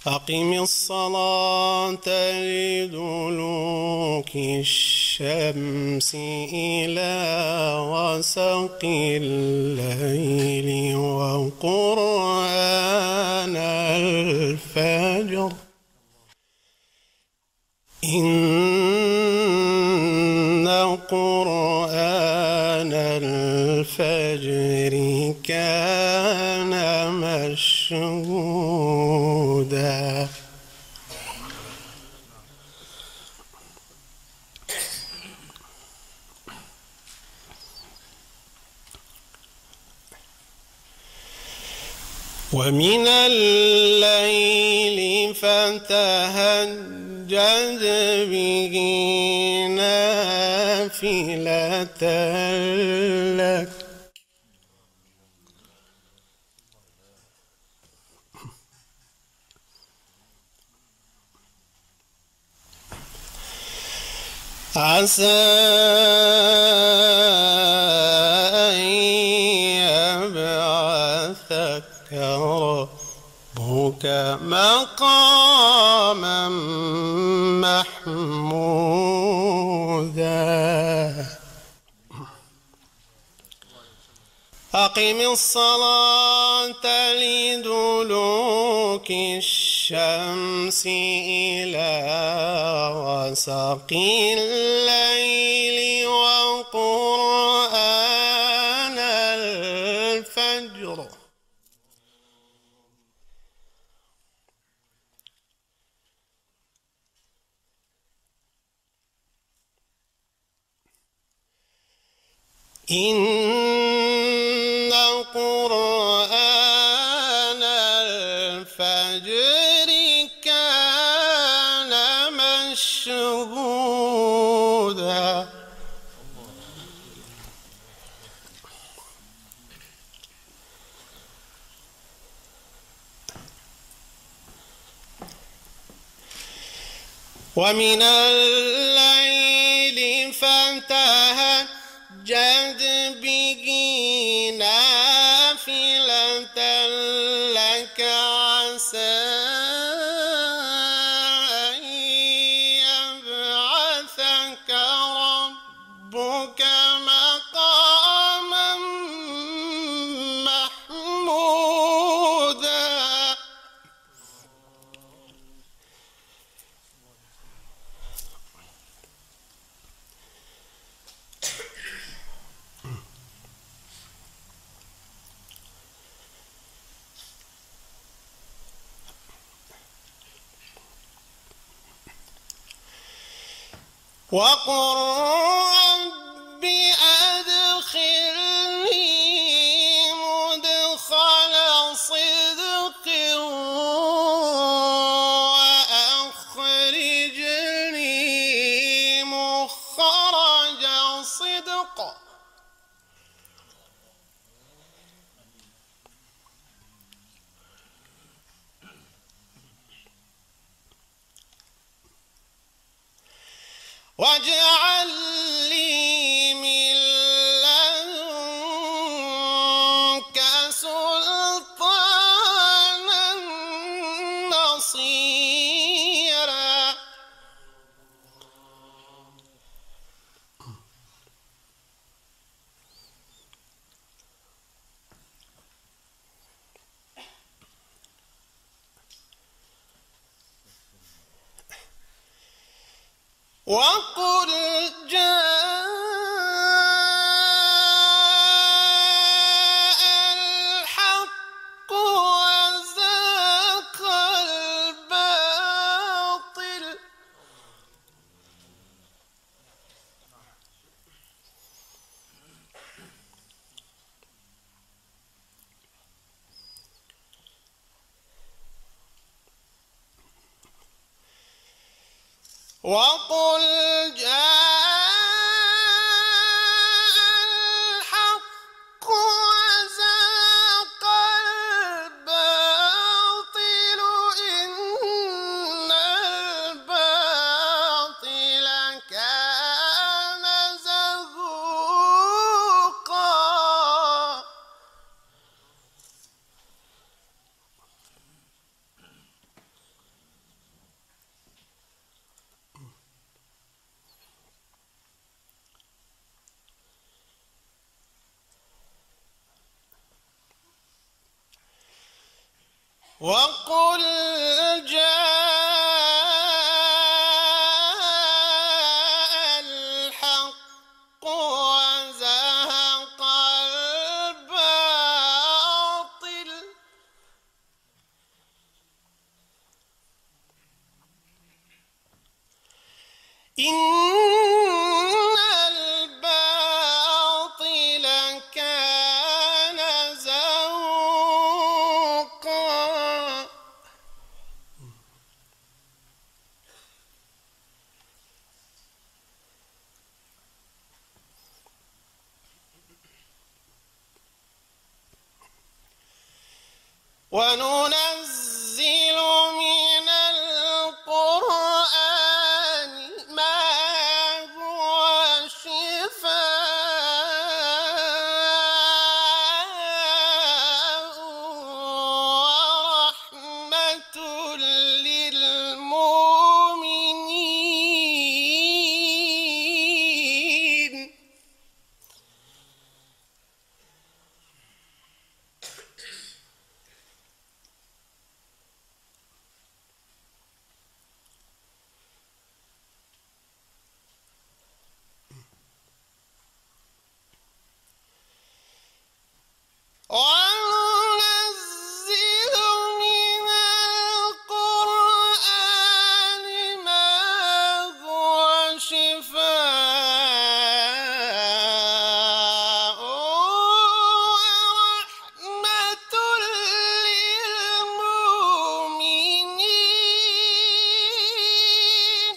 أقم الصلاة لدلوك الشمس إلى غسق الليل وقرآن الفجر إن قرآن الفجر كان مشهودا ومن الليل فتهجد به نافلة لك عسى أن يبعثك ربك مقاما محمودا أقم الصلاة لدلوك الشمس إلى غسق الليل وقرآن الفجر إن قرآن الفجر كان مشهودا ومن الليل فتهجد به نافلة لك عسى أن يبعثك ربك مقاما محمودا وقل رب أدخلني مدخل صدق وأخرجني مخرج صدق واجعل لي من لدنك سلطانا نصيرا وقل جاء الحق وزهق الباطل وقل الحق وزهق الباطل إن الباطل كان زهوقا وقل جاء الحق وزهق الباطل إن الباطل كان زهوقا وننزل من القرآن ما هو شفاء ورحمة للمؤمنين وننزل من القرآن ما هو شفاء ورحمة للمؤمنين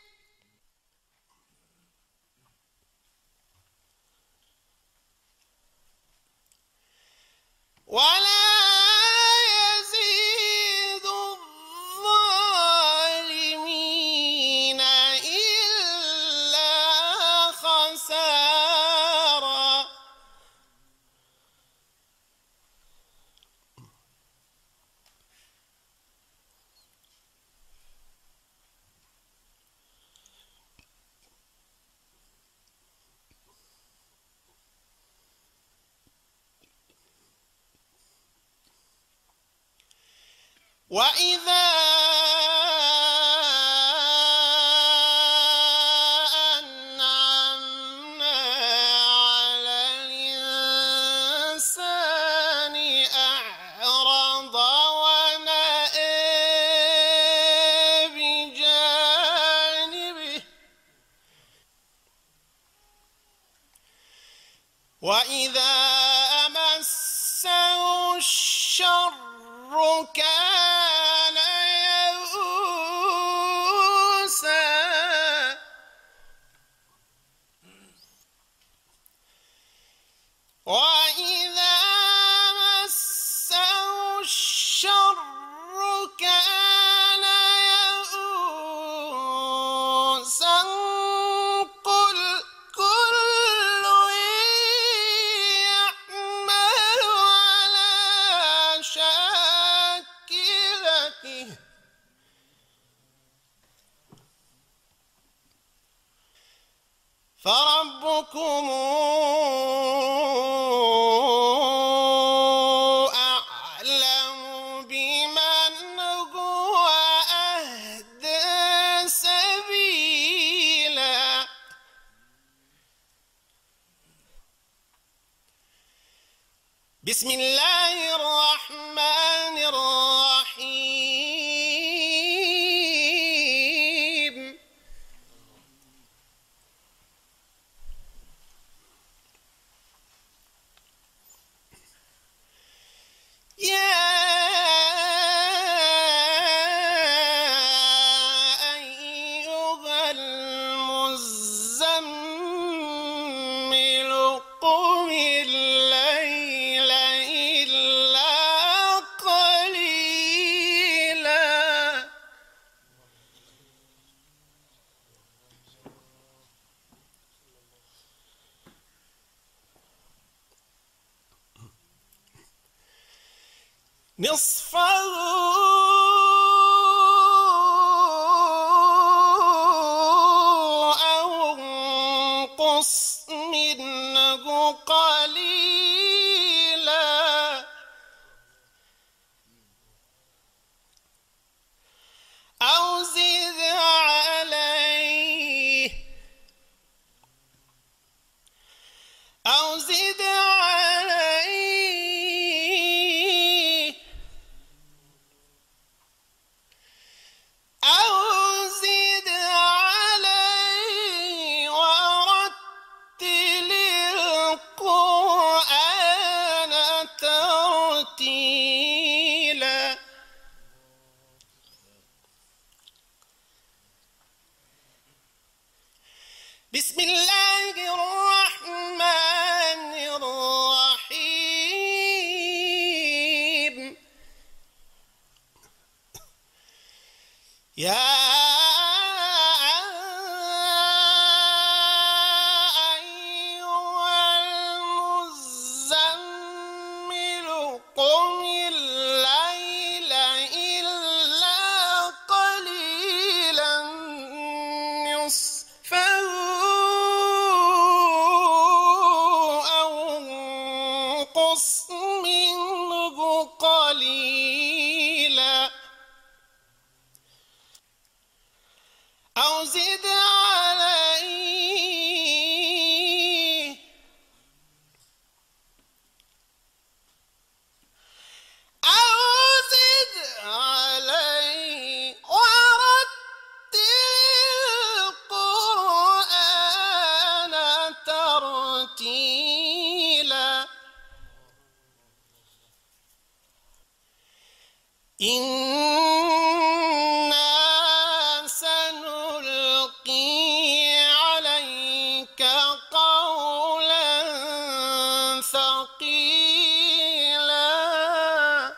ولا يزيد الظالمين إلا خسارا وإذا أنعمنا على الإنسان أعرض ونأى بجانبه وإذا مسه الشر كان يئوسا وإذا مسه الشر كان يئوسا قل كل يعمل على شاكلته فربكم أعلم بمن هو أهدى سبيلا بسم الله الرحمن الرحيم يا أيها المزمل قم الليل إلا قليلا نصفه أو انقص منه قليلا بسم الله الرحمن الرحيم يا أيها المزمل قم الليل إلا قليلا نصفه أو انقص منه قليلا أو زد عليه ورتل القرآن ترتيلا إنا سنلقي عليك قولا ثقيلا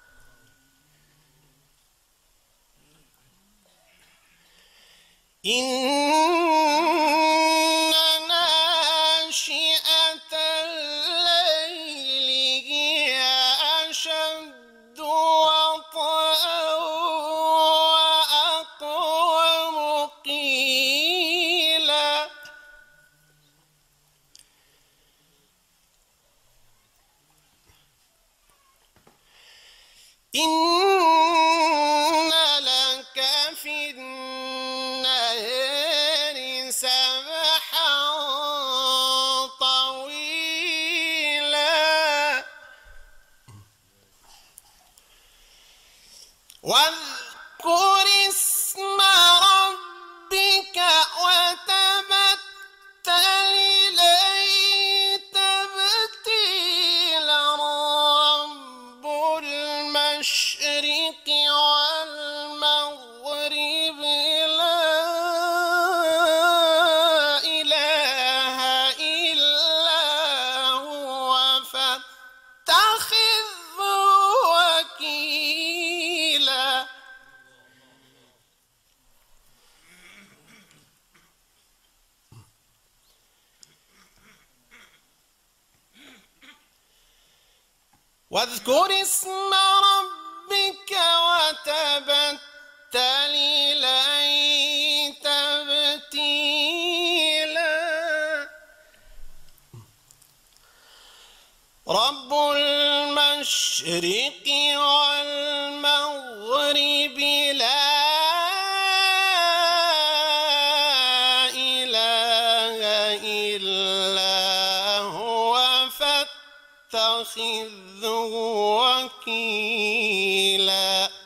إن ناشئة الليل هي أشد وطئا وأقوم قيلا إن لك في النهار سبحا طويلا واذكر اسم ربك وتبتل إليه تبتيلا رب المشرق والمغرب لا إله إلا هو فاتخذه وكيلا واذكر اسم ربك وتبتل إليه تبتيلا رب المشرق والمغرب لا إله إلا هو فاتخذه وكيلا